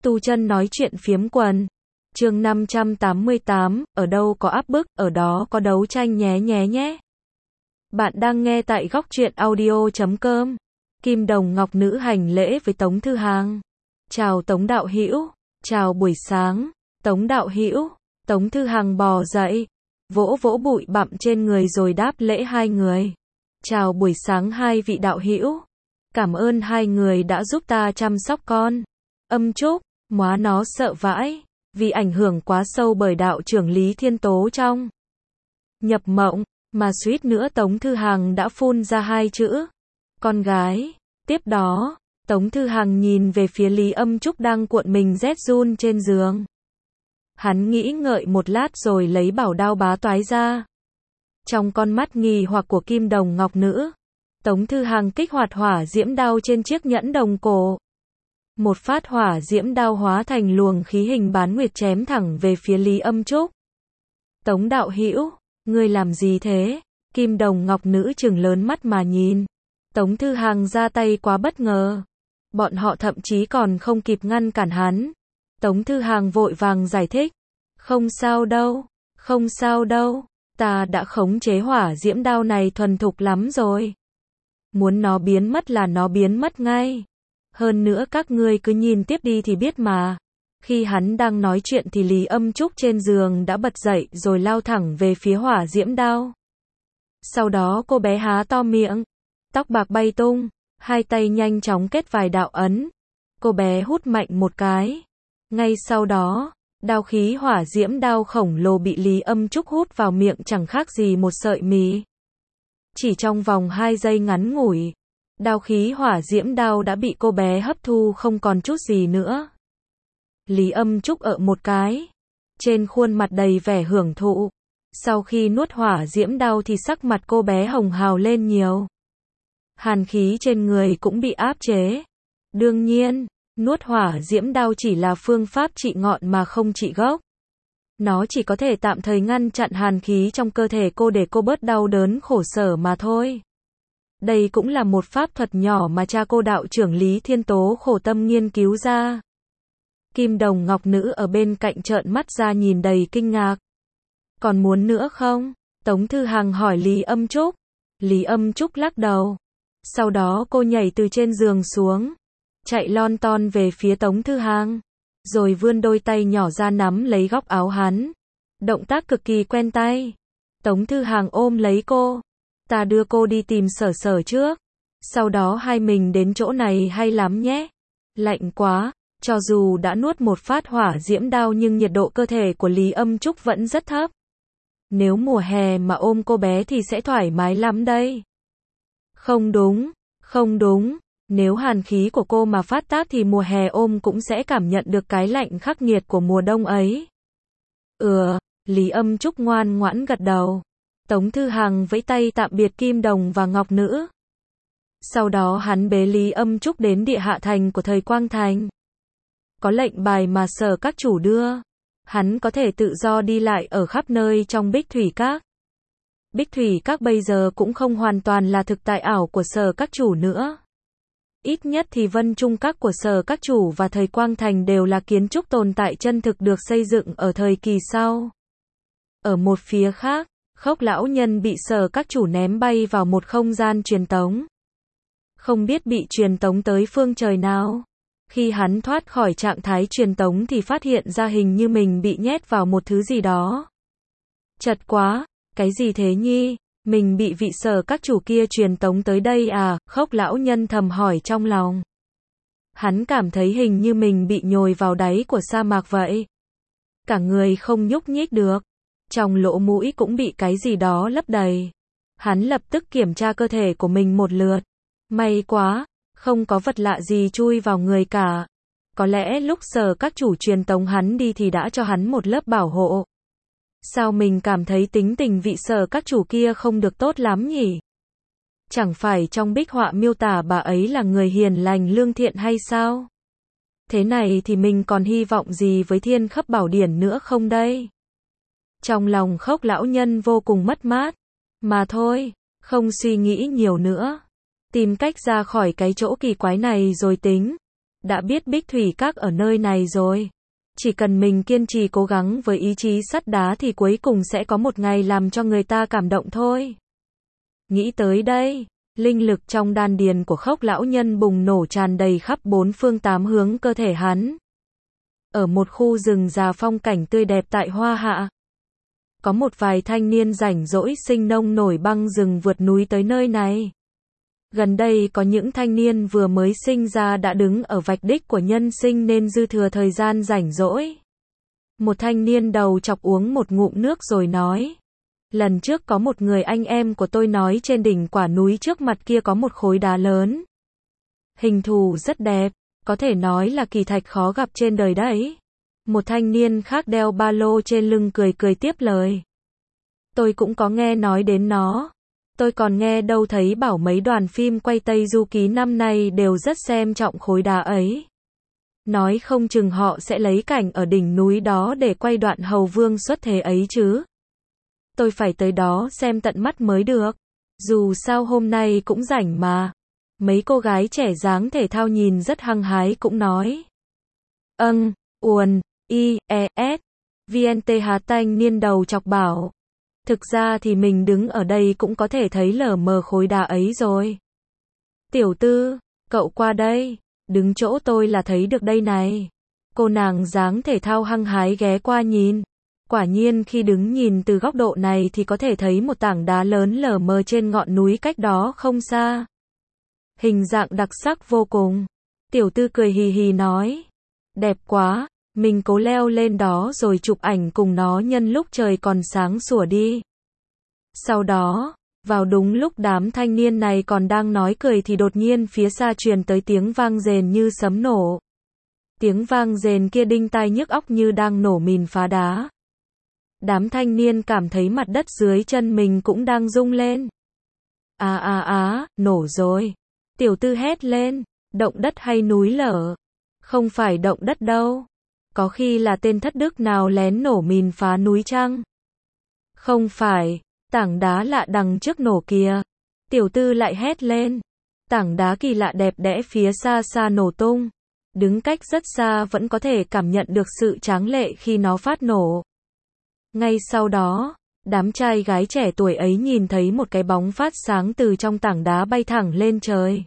Tu chân nói chuyện phiếm quần. Chương 588, ở đâu có áp bức, ở đó có đấu tranh nhé nhé nhé. Bạn đang nghe tại góc truyện audio.com. Kim Đồng Ngọc Nữ hành lễ với Tống Thư Hàng. Chào Tống đạo hữu, chào buổi sáng, Tống đạo hữu. Tống Thư Hàng bò dậy, vỗ vỗ bụi bặm trên người rồi đáp lễ hai người. Chào buổi sáng hai vị đạo hữu. Cảm ơn hai người đã giúp ta chăm sóc con. Âm Trúc, móa nó sợ vãi, vì ảnh hưởng quá sâu bởi đạo trưởng Lý Thiên Tố trong nhập mộng, mà suýt nữa Tống Thư Hàng đã phun ra hai chữ con gái. Tiếp đó, Tống Thư Hàng nhìn về phía Lý Âm Trúc đang cuộn mình rét run trên giường. Hắn nghĩ ngợi một lát rồi lấy bảo đao bá toái ra. Trong con mắt nghi hoặc của Kim Đồng Ngọc Nữ, Tống Thư Hàng kích hoạt hỏa diễm đao trên chiếc nhẫn đồng cổ. Một phát hỏa diễm đao hóa thành luồng khí hình bán nguyệt chém thẳng về phía Lý Âm Trúc. Tống đạo hữu, ngươi làm gì thế? Kim Đồng Ngọc Nữ trừng lớn mắt mà nhìn. Tống Thư Hàng ra tay quá bất ngờ. Bọn họ thậm chí còn không kịp ngăn cản hắn. Tống Thư Hàng vội vàng giải thích. Không sao đâu, không sao đâu. Ta đã khống chế hỏa diễm đao này thuần thục lắm rồi. Muốn nó biến mất là nó biến mất ngay. Hơn nữa các ngươi cứ nhìn tiếp đi thì biết mà. Khi hắn đang nói chuyện thì Lý Âm Trúc trên giường đã bật dậy rồi lao thẳng về phía hỏa diễm đao. Sau đó cô bé há to miệng, tóc bạc bay tung, hai tay nhanh chóng kết vài đạo ấn. Cô bé hút mạnh một cái. Ngay sau đó, đao khí hỏa diễm đao khổng lồ bị Lý Âm Trúc hút vào miệng chẳng khác gì một sợi mì. Chỉ trong vòng 2 giây ngắn ngủi, đao khí hỏa diễm đao đã bị cô bé hấp thu không còn chút gì nữa. Lý Âm Trúc ợ một cái, trên khuôn mặt đầy vẻ hưởng thụ. Sau khi nuốt hỏa diễm đao thì sắc mặt cô bé hồng hào lên nhiều. Hàn khí trên người cũng bị áp chế. Đương nhiên, nuốt hỏa diễm đao chỉ là phương pháp trị ngọn mà không trị gốc. Nó chỉ có thể tạm thời ngăn chặn hàn khí trong cơ thể cô để cô bớt đau đớn khổ sở mà thôi. Đây cũng là một pháp thuật nhỏ mà cha cô đạo trưởng Lý Thiên Tố khổ tâm nghiên cứu ra. Kim Đồng Ngọc Nữ ở bên cạnh trợn mắt ra nhìn đầy kinh ngạc. Còn muốn nữa không? Tống Thư Hàng hỏi Lý Âm Trúc. Lý Âm Trúc lắc đầu. Sau đó cô nhảy từ trên giường xuống, chạy lon ton về phía Tống Thư Hàng, rồi vươn đôi tay nhỏ ra nắm lấy góc áo hắn. Động tác cực kỳ quen tay. Tống Thư Hàng ôm lấy cô. Ta đưa cô đi tìm Sở Sở trước. Sau đó hai mình đến chỗ này hay lắm nhé. Lạnh quá. Cho dù đã nuốt một phát hỏa diễm đao nhưng nhiệt độ cơ thể của Lý Âm Trúc vẫn rất thấp. Nếu mùa hè mà ôm cô bé thì sẽ thoải mái lắm đây. Không đúng, không đúng. Nếu hàn khí của cô mà phát tác thì mùa hè ôm cũng sẽ cảm nhận được cái lạnh khắc nghiệt của mùa đông ấy. Lý Âm Trúc ngoan ngoãn gật đầu. Tống Thư Hàng vẫy tay tạm biệt Kim Đồng và Ngọc Nữ. Sau đó hắn bế Lý Âm Trúc đến địa hạ thành của thời Quang Thành. Có lệnh bài mà Sở các chủ đưa, hắn có thể tự do đi lại ở khắp nơi trong Bích Thủy Các. Bích Thủy Các bây giờ cũng không hoàn toàn là thực tại ảo của Sở các chủ nữa. Ít nhất thì Vân Trung Các của Sở các chủ và thời Quang Thành đều là kiến trúc tồn tại chân thực được xây dựng ở thời kỳ sau. Ở một phía khác, Khốc lão nhân bị Sở các chủ ném bay vào một không gian truyền tống. Không biết bị truyền tống tới phương trời nào. Khi hắn thoát khỏi trạng thái truyền tống thì phát hiện ra hình như mình bị nhét vào một thứ gì đó. Chật quá, cái gì thế nhi? Mình bị vị Sở các chủ kia truyền tống tới đây à? Khốc lão nhân thầm hỏi trong lòng. Hắn cảm thấy hình như mình bị nhồi vào đáy của sa mạc vậy. Cả người không nhúc nhích được. Trong lỗ mũi cũng bị cái gì đó lấp đầy. Hắn lập tức kiểm tra cơ thể của mình một lượt. May quá, không có vật lạ gì chui vào người cả. Có lẽ lúc Sở các chủ truyền tống hắn đi thì đã cho hắn một lớp bảo hộ. Sao mình cảm thấy tính tình vị Sở các chủ kia không được tốt lắm nhỉ? Chẳng phải trong bích họa miêu tả bà ấy là người hiền lành lương thiện hay sao? Thế này thì mình còn hy vọng gì với Thiên Khắp Bảo Điển nữa không đây? Trong lòng Khốc lão nhân vô cùng mất mát. Mà thôi, không suy nghĩ nhiều nữa. Tìm cách ra khỏi cái chỗ kỳ quái này rồi tính. đã biết Bích Thủy Các ở nơi này rồi. Chỉ cần mình kiên trì cố gắng với ý chí sắt đá thì cuối cùng sẽ có một ngày làm cho người ta cảm động thôi. Nghĩ tới đây, linh lực trong đan điền của Khốc lão nhân bùng nổ tràn đầy khắp bốn phương tám hướng cơ thể hắn. Ở một khu rừng già phong cảnh tươi đẹp tại Hoa Hạ, có một vài thanh niên rảnh rỗi sinh nông nổi băng rừng vượt núi tới nơi này. Gần đây có những thanh niên vừa mới sinh ra đã đứng ở vạch đích của nhân sinh nên dư thừa thời gian rảnh rỗi. Một thanh niên đầu chọc uống một ngụm nước rồi nói: lần trước có một người anh em của tôi nói trên đỉnh quả núi trước mặt kia có một khối đá lớn. Hình thù rất đẹp, có thể nói là kỳ thạch khó gặp trên đời đấy. Một thanh niên khác đeo ba lô trên lưng cười cười tiếp lời: tôi cũng có nghe nói đến nó. Tôi còn nghe đâu thấy bảo mấy đoàn phim quay Tây Du Ký năm nay đều rất xem trọng khối đá ấy. Nói không chừng họ sẽ lấy cảnh ở đỉnh núi đó để quay đoạn hầu vương xuất thế ấy chứ. Tôi phải tới đó xem tận mắt mới được. Dù sao hôm nay cũng rảnh mà. Mấy cô gái trẻ dáng thể thao nhìn rất hăng hái cũng nói: uồn, s. VNT Hà Tanh niên đầu chọc bảo: thực ra thì mình đứng ở đây cũng có thể thấy lờ mờ khối đá ấy rồi. Tiểu Tư, cậu qua đây, đứng chỗ tôi là thấy được đây này. Cô nàng dáng thể thao hăng hái ghé qua nhìn. Quả nhiên khi đứng nhìn từ góc độ này thì có thể thấy một tảng đá lớn lờ mờ trên ngọn núi cách đó không xa. Hình dạng đặc sắc vô cùng. Tiểu Tư cười hì hì nói: đẹp quá, mình cố leo lên đó rồi chụp ảnh cùng nó nhân lúc trời còn sáng sủa đi. Sau đó, vào đúng lúc đám thanh niên này còn đang nói cười thì đột nhiên phía xa truyền tới tiếng vang rền như sấm nổ. Tiếng vang rền kia đinh tai nhức óc như đang nổ mìn phá đá. Đám thanh niên cảm thấy mặt đất dưới chân mình cũng đang rung lên. Nổ rồi. Tiểu Tư hét lên: động đất hay núi lở? Không phải động đất đâu. Có khi là tên thất đức nào lén nổ mìn phá núi chăng? Không phải, tảng đá lạ đằng trước nổ kìa. Tiểu Tư lại hét lên. Tảng đá kỳ lạ đẹp đẽ phía xa xa nổ tung. Đứng cách rất xa vẫn có thể cảm nhận được sự tráng lệ khi nó phát nổ. Ngay sau đó, đám trai gái trẻ tuổi ấy nhìn thấy một cái bóng phát sáng từ trong tảng đá bay thẳng lên trời.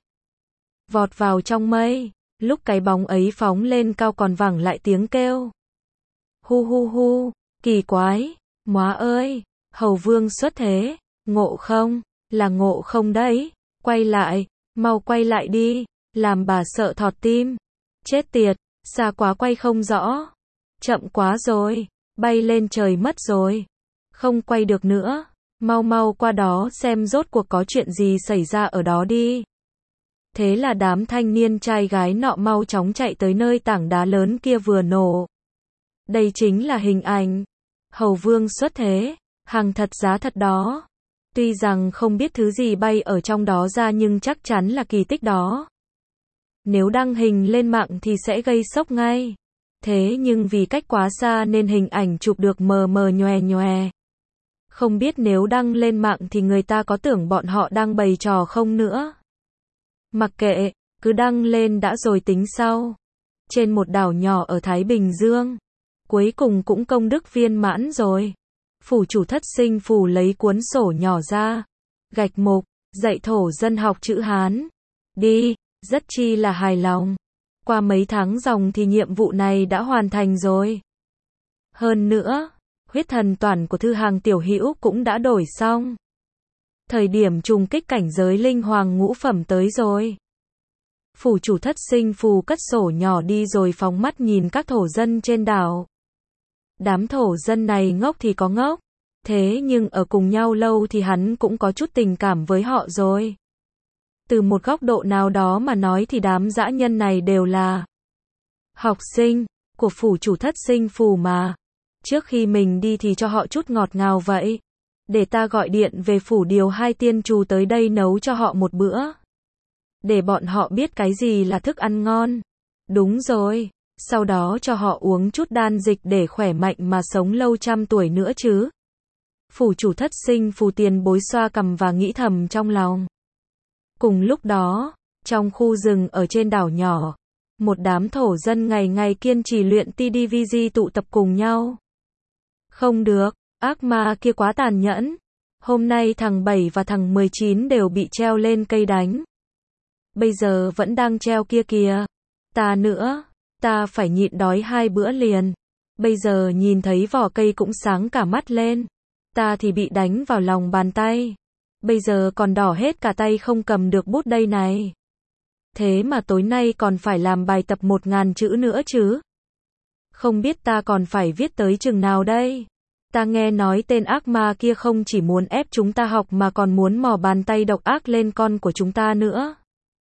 Vọt vào trong mây. Lúc cái bóng ấy phóng lên cao còn vẳng lại tiếng kêu: hu hu hu, kỳ quái, móa ơi, hầu vương xuất thế, ngộ không, là ngộ không đấy, quay lại, mau quay lại đi, làm bà sợ thọt tim, chết tiệt, xa quá quay không rõ, chậm quá rồi, bay lên trời mất rồi, không quay được nữa, mau mau qua đó xem rốt cuộc có chuyện gì xảy ra ở đó đi. Thế là đám thanh niên trai gái nọ mau chóng chạy tới nơi tảng đá lớn kia vừa nổ. Đây chính là hình ảnh hầu vương xuất thế, hàng thật giá thật đó. Tuy rằng không biết thứ gì bay ở trong đó ra nhưng chắc chắn là kỳ tích đó. Nếu đăng hình lên mạng thì sẽ gây sốc ngay. Thế nhưng vì cách quá xa nên hình ảnh chụp được mờ mờ nhòe nhòe. Không biết nếu đăng lên mạng thì người ta có tưởng bọn họ đang bày trò không nữa. Mặc kệ, cứ đăng lên đã rồi tính sau. Trên một đảo nhỏ ở Thái Bình Dương, cuối cùng cũng công đức viên mãn rồi. Phủ chủ Thất Sinh Phù lấy cuốn sổ nhỏ ra, gạch mục, dạy thổ dân học chữ Hán. Đi, rất chi là hài lòng. Qua mấy tháng ròng thì nhiệm vụ này đã hoàn thành rồi. Hơn nữa, huyết thần toàn của thư hàng tiểu hữu cũng đã đổi xong. Thời điểm trùng kích cảnh giới linh hoàng ngũ phẩm tới rồi. Phủ chủ Thất Sinh Phù cất sổ nhỏ đi rồi phóng mắt nhìn các thổ dân trên đảo. Đám thổ dân này ngốc thì có ngốc, thế nhưng ở cùng nhau lâu thì hắn cũng có chút tình cảm với họ rồi. Từ một góc độ nào đó mà nói thì đám dã nhân này đều là học sinh của phủ chủ Thất Sinh Phù mà. Trước khi mình đi thì cho họ chút ngọt ngào vậy. Để ta gọi điện về phủ điều 2 tiên trù tới đây nấu cho họ một bữa. Để bọn họ biết cái gì là thức ăn ngon. Đúng rồi, sau đó cho họ uống chút đan dịch để khỏe mạnh mà sống lâu trăm tuổi nữa chứ. Phủ chủ Thất Sinh Phù tiền bối xoa cằm và nghĩ thầm trong lòng. Cùng lúc đó, trong khu rừng ở trên đảo nhỏ, Một đám thổ dân ngày ngày kiên trì luyện TDVG tụ tập cùng nhau. Không được, ác ma kia quá tàn nhẫn. Hôm nay thằng 7 và thằng 19 đều bị treo lên cây đánh. Bây giờ vẫn đang treo kia kìa. Ta nữa, ta phải nhịn đói 2 bữa liền. Bây giờ nhìn thấy vỏ cây cũng sáng cả mắt lên. Ta thì bị đánh vào lòng bàn tay. Bây giờ còn đỏ hết cả tay không cầm được bút đây này. Thế mà tối nay còn phải làm bài tập 1000 chữ nữa chứ. Không biết ta còn phải viết tới chừng nào đây. Ta nghe nói tên ác ma kia không chỉ muốn ép chúng ta học mà còn muốn mò bàn tay độc ác lên con của chúng ta nữa.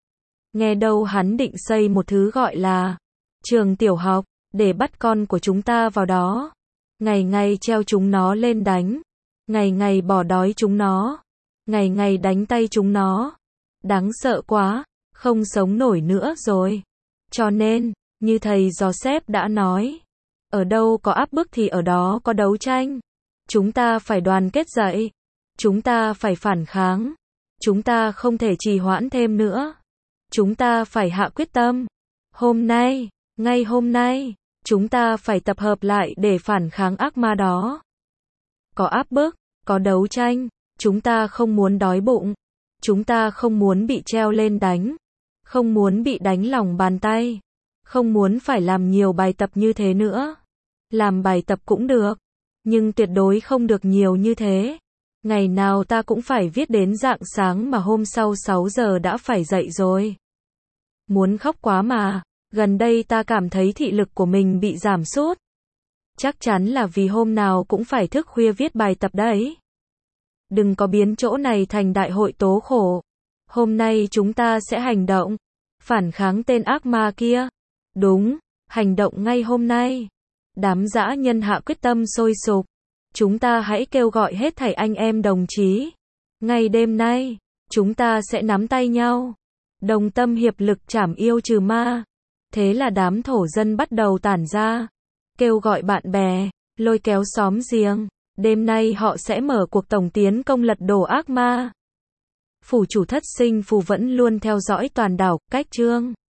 Nghe đâu hắn định xây một thứ gọi là trường tiểu học, để bắt con của chúng ta vào đó. Ngày ngày treo chúng nó lên đánh. Ngày ngày bỏ đói chúng nó. Ngày ngày đánh tay chúng nó. Đáng sợ quá, không sống nổi nữa rồi. Cho nên, như thầy Joseph đã nói, ở đâu có áp bức thì ở đó có đấu tranh. Chúng ta phải đoàn kết dậy. Chúng ta phải phản kháng. Chúng ta không thể trì hoãn thêm nữa. Chúng ta phải hạ quyết tâm. Hôm nay, ngay hôm nay, chúng ta phải tập hợp lại để phản kháng ác ma đó. Có áp bức, có đấu tranh. Chúng ta không muốn đói bụng. Chúng ta không muốn bị treo lên đánh. Không muốn bị đánh lòng bàn tay. Không muốn phải làm nhiều bài tập như thế nữa. Làm bài tập cũng được. Nhưng tuyệt đối không được nhiều như thế. Ngày nào ta cũng phải viết đến rạng sáng mà hôm sau 6 giờ đã phải dậy rồi. Muốn khóc quá mà. Gần đây ta cảm thấy thị lực của mình bị giảm sút. Chắc chắn là vì hôm nào cũng phải thức khuya viết bài tập đấy. Đừng có biến chỗ này thành đại hội tố khổ. Hôm nay chúng ta sẽ hành động. Phản kháng tên ác ma kia. Đúng, hành động ngay hôm nay. Đám dã nhân hạ quyết tâm sôi sục. Chúng ta hãy kêu gọi hết thảy anh em đồng chí. Ngay đêm nay, chúng ta sẽ nắm tay nhau. Đồng tâm hiệp lực trảm yêu trừ ma. Thế là đám thổ dân bắt đầu tản ra. Kêu gọi bạn bè, lôi kéo xóm giềng. Đêm nay họ sẽ mở cuộc tổng tiến công lật đổ ác ma. Phủ chủ thất sinh phù vẫn luôn theo dõi toàn đảo, cách chương.